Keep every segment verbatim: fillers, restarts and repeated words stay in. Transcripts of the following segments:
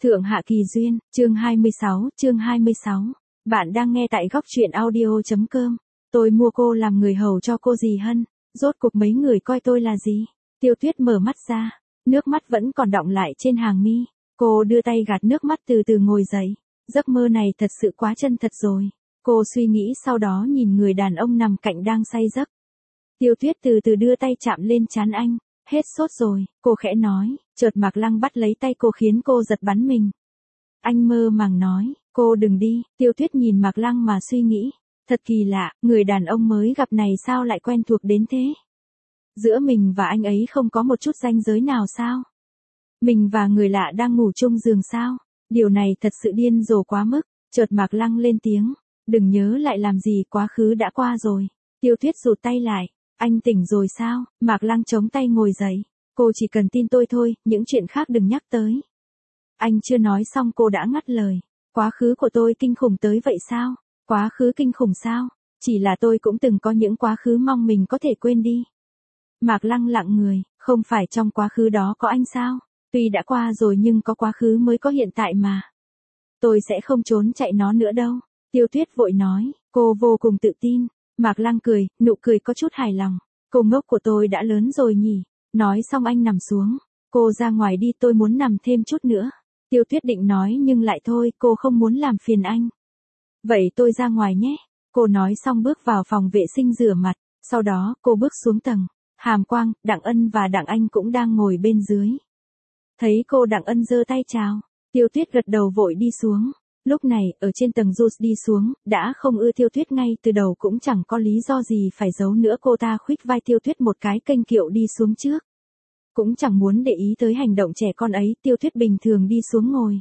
Thượng Hạ Kỳ Duyên, chương hai mươi sáu, chương hai mươi sáu. Bạn đang nghe tại góc truyện audio.com. Tôi mua cô làm người hầu cho cô dì Hân, rốt cuộc mấy người coi tôi là gì? Tiêu Tuyết mở mắt ra, nước mắt vẫn còn đọng lại trên hàng mi. Cô đưa tay gạt nước mắt từ từ ngồi dậy. Giấc mơ này thật sự quá chân thật rồi. Cô suy nghĩ sau đó nhìn người đàn ông nằm cạnh đang say giấc. Tiêu Tuyết từ từ đưa tay chạm lên trán anh. Hết sốt rồi, cô khẽ nói, chợt Mạc Lăng bắt lấy tay cô khiến cô giật bắn mình. Anh mơ màng nói, cô đừng đi. Tiêu Tuyết nhìn Mạc Lăng mà suy nghĩ. Thật kỳ lạ, người đàn ông mới gặp này sao lại quen thuộc đến thế? Giữa mình và anh ấy không có một chút ranh giới nào sao? Mình và người lạ đang ngủ chung giường sao? Điều này thật sự điên rồ quá mức. Chợt Mạc Lăng lên tiếng, đừng nhớ lại làm gì, quá khứ đã qua rồi. Tiêu Tuyết rụt tay lại. Anh tỉnh rồi sao? Mạc Lăng chống tay ngồi dậy. Cô chỉ cần tin tôi thôi, những chuyện khác đừng nhắc tới. Anh chưa nói xong cô đã ngắt lời. Quá khứ của tôi kinh khủng tới vậy sao? Quá khứ kinh khủng sao? Chỉ là tôi cũng từng có những quá khứ mong mình có thể quên đi. Mạc Lăng lặng người, không phải trong quá khứ đó có anh sao? Tuy đã qua rồi nhưng có quá khứ mới có hiện tại mà. Tôi sẽ không trốn chạy nó nữa đâu. Tiêu Tuyết vội nói, cô vô cùng tự tin. Mạc Lăng cười, nụ cười có chút hài lòng. Cô ngốc của tôi đã lớn rồi nhỉ. Nói xong anh nằm xuống. Cô ra ngoài đi, tôi muốn nằm thêm chút nữa. Tiêu Tuyết định nói nhưng lại thôi, cô không muốn làm phiền anh. Vậy tôi ra ngoài nhé. Cô nói xong bước vào phòng vệ sinh rửa mặt. Sau đó cô bước xuống tầng. Hàm Quang, Đặng Ân và Đặng Anh cũng đang ngồi bên dưới. Thấy cô, Đặng Ân giơ tay chào. Tiêu Tuyết gật đầu vội đi xuống. Lúc này, ở trên tầng Juice đi xuống, đã không ưa Tiêu Tuyết ngay từ đầu cũng chẳng có lý do gì phải giấu nữa, cô ta khuỵch vai Tiêu Tuyết một cái kênh kiệu đi xuống trước. Cũng chẳng muốn để ý tới hành động trẻ con ấy, Tiêu Tuyết bình thường đi xuống ngồi.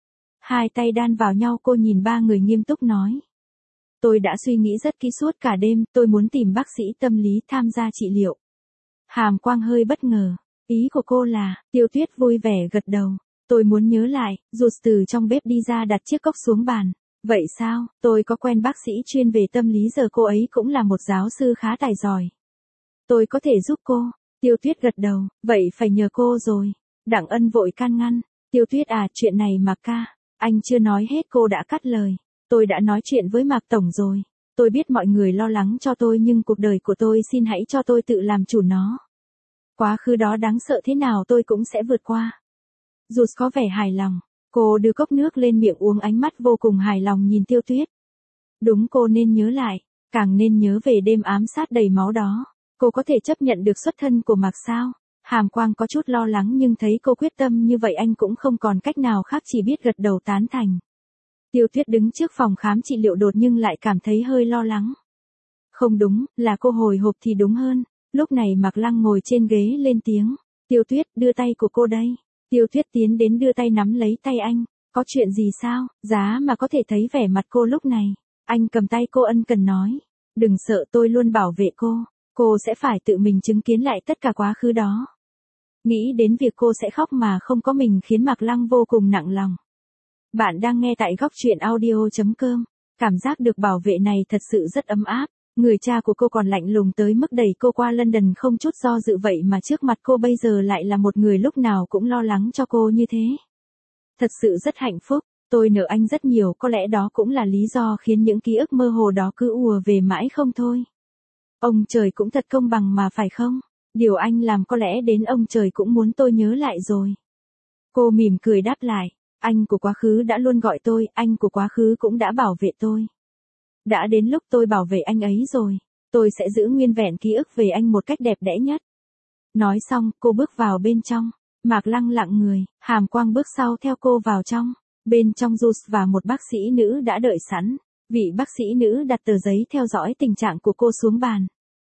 Hai tay đan vào nhau, cô nhìn ba người nghiêm túc nói. Tôi đã suy nghĩ rất kỹ suốt cả đêm, tôi muốn tìm bác sĩ tâm lý tham gia trị liệu. Hàm Quang hơi bất ngờ. Ý của cô là, Tiêu Tuyết vui vẻ gật đầu. Tôi muốn nhớ lại, rụt từ trong bếp đi ra đặt chiếc cốc xuống bàn. Vậy sao, tôi có quen bác sĩ chuyên về tâm lý, giờ cô ấy cũng là một giáo sư khá tài giỏi. Tôi có thể giúp cô. Tiêu Tuyết gật đầu, vậy phải nhờ cô rồi. Đặng Ân vội can ngăn. Tiêu Tuyết à, chuyện này Mạc ca. Anh chưa nói hết, cô đã cắt lời. Tôi đã nói chuyện với Mạc Tổng rồi. Tôi biết mọi người lo lắng cho tôi nhưng cuộc đời của tôi xin hãy cho tôi tự làm chủ nó. Quá khứ đó đáng sợ thế nào tôi cũng sẽ vượt qua. Rụt có vẻ hài lòng. Cô đưa cốc nước lên miệng uống, ánh mắt vô cùng hài lòng nhìn Tiêu Tuyết. Đúng, cô nên nhớ lại. Càng nên nhớ về đêm ám sát đầy máu đó. Cô có thể chấp nhận được xuất thân của Mạc sao? Hàm Quang có chút lo lắng nhưng thấy cô quyết tâm như vậy anh cũng không còn cách nào khác, chỉ biết gật đầu tán thành. Tiêu Tuyết đứng trước phòng khám trị liệu đột nhưng lại cảm thấy hơi lo lắng. Không đúng, là cô hồi hộp thì đúng hơn. Lúc này Mạc Lăng ngồi trên ghế lên tiếng. Tiêu Tuyết, đưa tay của cô đây. Tiêu Tuyết tiến đến đưa tay nắm lấy tay anh. Có chuyện gì sao? Giá mà có thể thấy vẻ mặt cô lúc này. Anh cầm tay cô ân cần nói. Đừng sợ, tôi luôn bảo vệ cô. Cô sẽ phải tự mình chứng kiến lại tất cả quá khứ đó. Nghĩ đến việc cô sẽ khóc mà không có mình khiến Mạc Lăng vô cùng nặng lòng. Bạn đang nghe tại góc truyện audio.com. Cảm giác được bảo vệ này thật sự rất ấm áp. Người cha của cô còn lạnh lùng tới mức đẩy cô qua London không chút do dự, vậy mà trước mặt cô bây giờ lại là một người lúc nào cũng lo lắng cho cô như thế. Thật sự rất hạnh phúc, tôi nợ anh rất nhiều, có lẽ đó cũng là lý do khiến những ký ức mơ hồ đó cứ ùa về mãi không thôi. Ông trời cũng thật công bằng mà phải không? Điều anh làm có lẽ đến ông trời cũng muốn tôi nhớ lại rồi. Cô mỉm cười đáp lại, anh của quá khứ đã luôn gọi tôi, anh của quá khứ cũng đã bảo vệ tôi. Đã đến lúc tôi bảo vệ anh ấy rồi. Tôi sẽ giữ nguyên vẹn ký ức về anh một cách đẹp đẽ nhất. Nói xong, cô bước vào bên trong. Mạc Lăng lặng người, Hàm Quang bước sau theo cô vào trong. Bên trong Juice và một bác sĩ nữ đã đợi sẵn. Vị bác sĩ nữ đặt tờ giấy theo dõi tình trạng của cô xuống bàn.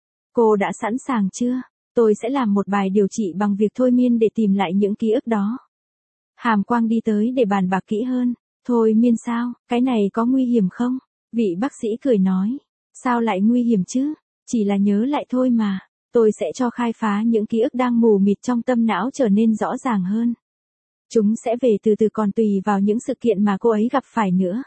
Cô đã sẵn sàng chưa? Tôi sẽ làm một bài điều trị bằng việc thôi miên để tìm lại những ký ức đó. Hàm Quang đi tới để bàn bạc kỹ hơn. Thôi miên sao? Cái này có nguy hiểm không? Vị bác sĩ cười nói. Sao lại nguy hiểm chứ? Chỉ là nhớ lại thôi mà. Tôi sẽ cho khai phá những ký ức đang mù mịt trong tâm não trở nên rõ ràng hơn. Chúng sẽ về từ từ, còn tùy vào những sự kiện mà cô ấy gặp phải nữa.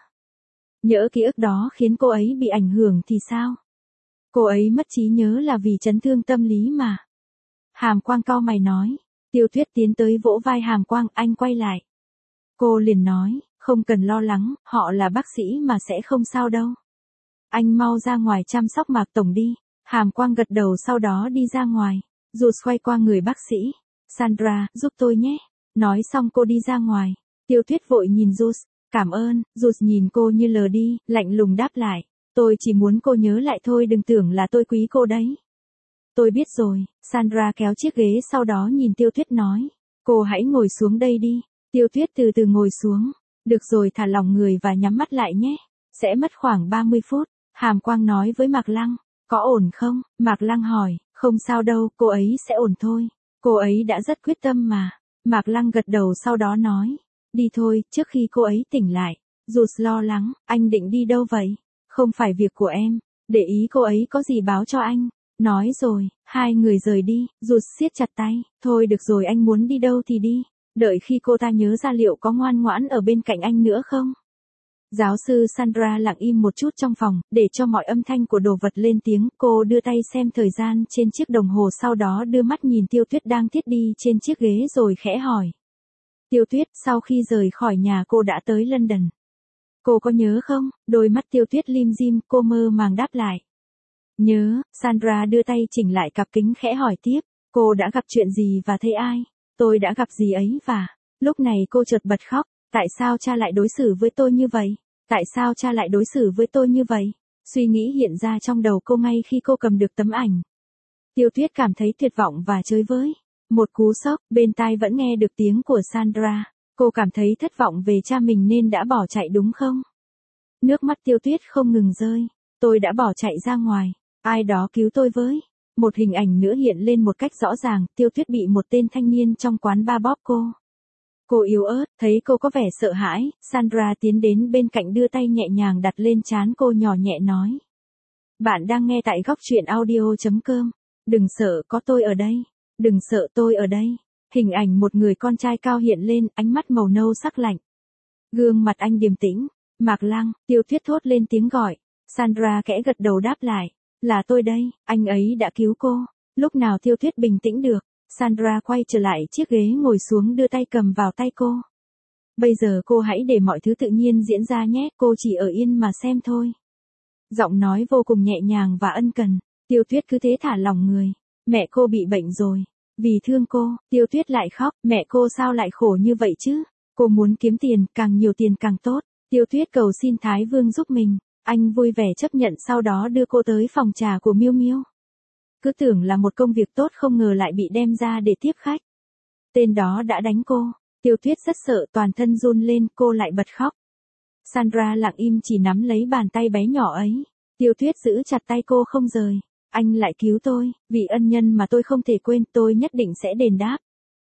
Nhỡ ký ức đó khiến cô ấy bị ảnh hưởng thì sao? Cô ấy mất trí nhớ là vì chấn thương tâm lý mà. Hàm Quang cau mày nói. Tiêu Tuyết tiến tới vỗ vai Hàm Quang, anh quay lại. Cô liền nói, không cần lo lắng, họ là bác sĩ mà sẽ không sao đâu. Anh mau ra ngoài chăm sóc Mạc Tổng đi. Hàm Quang gật đầu sau đó đi ra ngoài. Rụt xoay qua người bác sĩ. Sandra, giúp tôi nhé. Nói xong cô đi ra ngoài. Tiêu Tuyết vội nhìn Rụt. Cảm ơn. Rụt nhìn cô như lờ đi, lạnh lùng đáp lại. Tôi chỉ muốn cô nhớ lại thôi, đừng tưởng là tôi quý cô đấy. Tôi biết rồi. Sandra kéo chiếc ghế sau đó nhìn Tiêu Tuyết nói. Cô hãy ngồi xuống đây đi. Tiêu Tuyết từ từ ngồi xuống. Được rồi, thả lỏng người và nhắm mắt lại nhé. Sẽ mất khoảng ba mươi phút. Hàm Quang nói với Mạc Lăng. Có ổn không? Mạc Lăng hỏi. Không sao đâu, cô ấy sẽ ổn thôi. Cô ấy đã rất quyết tâm mà. Mạc Lăng gật đầu sau đó nói. Đi thôi, trước khi cô ấy tỉnh lại. Rụt lo lắng. Anh định đi đâu vậy? Không phải việc của em. Để ý cô ấy có gì báo cho anh. Nói rồi, hai người rời đi. Rụt siết chặt tay. Thôi được rồi, anh muốn đi đâu thì đi. Đợi khi cô ta nhớ ra liệu có ngoan ngoãn ở bên cạnh anh nữa không? Giáo sư Sandra lặng im một chút trong phòng, để cho mọi âm thanh của đồ vật lên tiếng. Cô đưa tay xem thời gian trên chiếc đồng hồ, sau đó đưa mắt nhìn Tiêu Tuyết đang thiết đi trên chiếc ghế rồi khẽ hỏi. Tiêu Tuyết, sau khi rời khỏi nhà cô đã tới London. Cô có nhớ không? Đôi mắt Tiêu Tuyết lim dim, cô mơ màng đáp lại. Nhớ. Sandra đưa tay chỉnh lại cặp kính khẽ hỏi tiếp. Cô đã gặp chuyện gì và thấy ai? Tôi đã gặp gì ấy và... Lúc này cô chợt bật khóc. Tại sao cha lại đối xử với tôi như vậy? Tại sao cha lại đối xử với tôi như vậy? Suy nghĩ hiện ra trong đầu cô ngay khi cô cầm được tấm ảnh. Tiêu Tuyết cảm thấy tuyệt vọng và chới với. Một cú sốc, bên tai vẫn nghe được tiếng của Sandra. Cô cảm thấy thất vọng về cha mình nên đã bỏ chạy đúng không? Nước mắt Tiêu Tuyết không ngừng rơi. Tôi đã bỏ chạy ra ngoài. Ai đó cứu tôi với. Một hình ảnh nữa hiện lên một cách rõ ràng. Tiêu Tuyết bị một tên thanh niên trong quán bar bóp cô. Cô yếu ớt, thấy cô có vẻ sợ hãi, Sandra tiến đến bên cạnh đưa tay nhẹ nhàng đặt lên trán cô, nhỏ nhẹ nói. Bạn đang nghe tại góc truyện audio chấm com. Đừng sợ, có tôi ở đây. Đừng sợ, tôi ở đây. Hình ảnh một người con trai cao hiện lên, ánh mắt màu nâu sắc lạnh. Gương mặt anh điềm tĩnh. Mạc Lăng. Tiêu Tuyết thốt lên tiếng gọi. Sandra khẽ gật đầu đáp lại. Là tôi đây, anh ấy đã cứu cô. Lúc nào Tiêu Tuyết bình tĩnh được. Sandra quay trở lại chiếc ghế ngồi xuống, đưa tay cầm vào tay cô. Bây giờ cô hãy để mọi thứ tự nhiên diễn ra nhé, cô chỉ ở yên mà xem thôi. Giọng nói vô cùng nhẹ nhàng và ân cần. Tiêu Tuyết cứ thế thả lỏng người. Mẹ cô bị bệnh rồi. Vì thương cô, Tiêu Tuyết lại khóc. Mẹ cô sao lại khổ như vậy chứ? Cô muốn kiếm tiền, càng nhiều tiền càng tốt. Tiêu Tuyết cầu xin Thái Vương giúp mình. Anh vui vẻ chấp nhận, sau đó đưa cô tới phòng trà của Miêu Miêu. Cứ tưởng là một công việc tốt, không ngờ lại bị đem ra để tiếp khách. Tên đó đã đánh cô. Tiêu Tuyết rất sợ, toàn thân run lên, cô lại bật khóc. Sandra lặng im chỉ nắm lấy bàn tay bé nhỏ ấy. Tiêu Tuyết giữ chặt tay cô không rời. Anh lại cứu tôi, vì ân nhân mà tôi không thể quên, tôi nhất định sẽ đền đáp.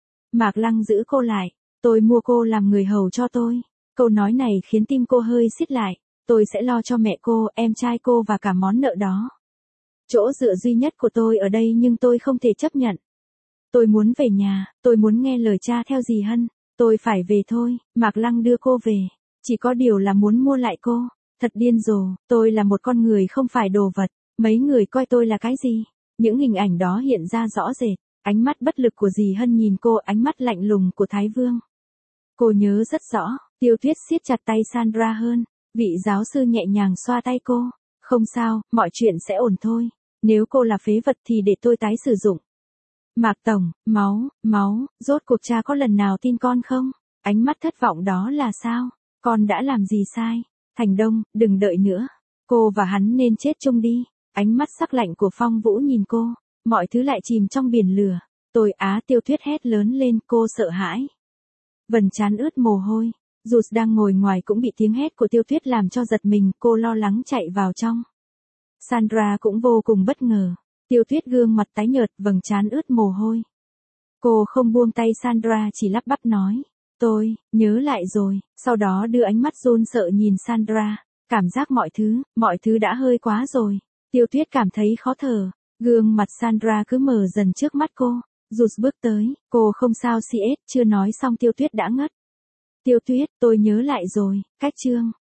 Mạc Lăng giữ cô lại. Tôi mua cô làm người hầu cho tôi. Câu nói này khiến tim cô hơi siết lại. Tôi sẽ lo cho mẹ cô, em trai cô và cả món nợ đó. Chỗ dựa duy nhất của tôi ở đây, nhưng tôi không thể chấp nhận. Tôi muốn về nhà, tôi muốn nghe lời cha theo dì Hân. Tôi phải về thôi. Mạc Lăng đưa cô về. Chỉ có điều là muốn mua lại cô. Thật điên rồ, tôi là một con người không phải đồ vật. Mấy người coi tôi là cái gì? Những hình ảnh đó hiện ra rõ rệt. Ánh mắt bất lực của dì Hân nhìn cô, ánh mắt lạnh lùng của Thái Vương. Cô nhớ rất rõ. Tiêu Tuyết siết chặt tay Sandra hơn. Vị giáo sư nhẹ nhàng xoa tay cô. Không sao, mọi chuyện sẽ ổn thôi. Nếu cô là phế vật thì để tôi tái sử dụng. Mạc Tổng, máu, máu, rốt cuộc cha có lần nào tin con không? Ánh mắt thất vọng đó là sao? Con đã làm gì sai? Thành Đông, đừng đợi nữa. Cô và hắn nên chết chung đi. Ánh mắt sắc lạnh của Phong Vũ nhìn cô. Mọi thứ lại chìm trong biển lửa. Tôi á. Tiêu Tuyết hét lớn lên, cô sợ hãi. Vầng trán ướt mồ hôi. Rụt đang ngồi ngoài cũng bị tiếng hét của Tiêu Tuyết làm cho giật mình, cô lo lắng chạy vào trong. Sandra cũng vô cùng bất ngờ. Tiêu Tuyết gương mặt tái nhợt, vầng trán ướt mồ hôi. Cô không buông tay Sandra, chỉ lắp bắp nói. Tôi, nhớ lại rồi, sau đó đưa ánh mắt run sợ nhìn Sandra. Cảm giác mọi thứ, mọi thứ đã hơi quá rồi. Tiêu Tuyết cảm thấy khó thở. Gương mặt Sandra cứ mờ dần trước mắt cô. Rụt bước tới, cô không sao xê ét, chưa nói xong Tiêu Tuyết đã ngất. Tiêu Tuyết, tôi nhớ lại rồi, cách chương.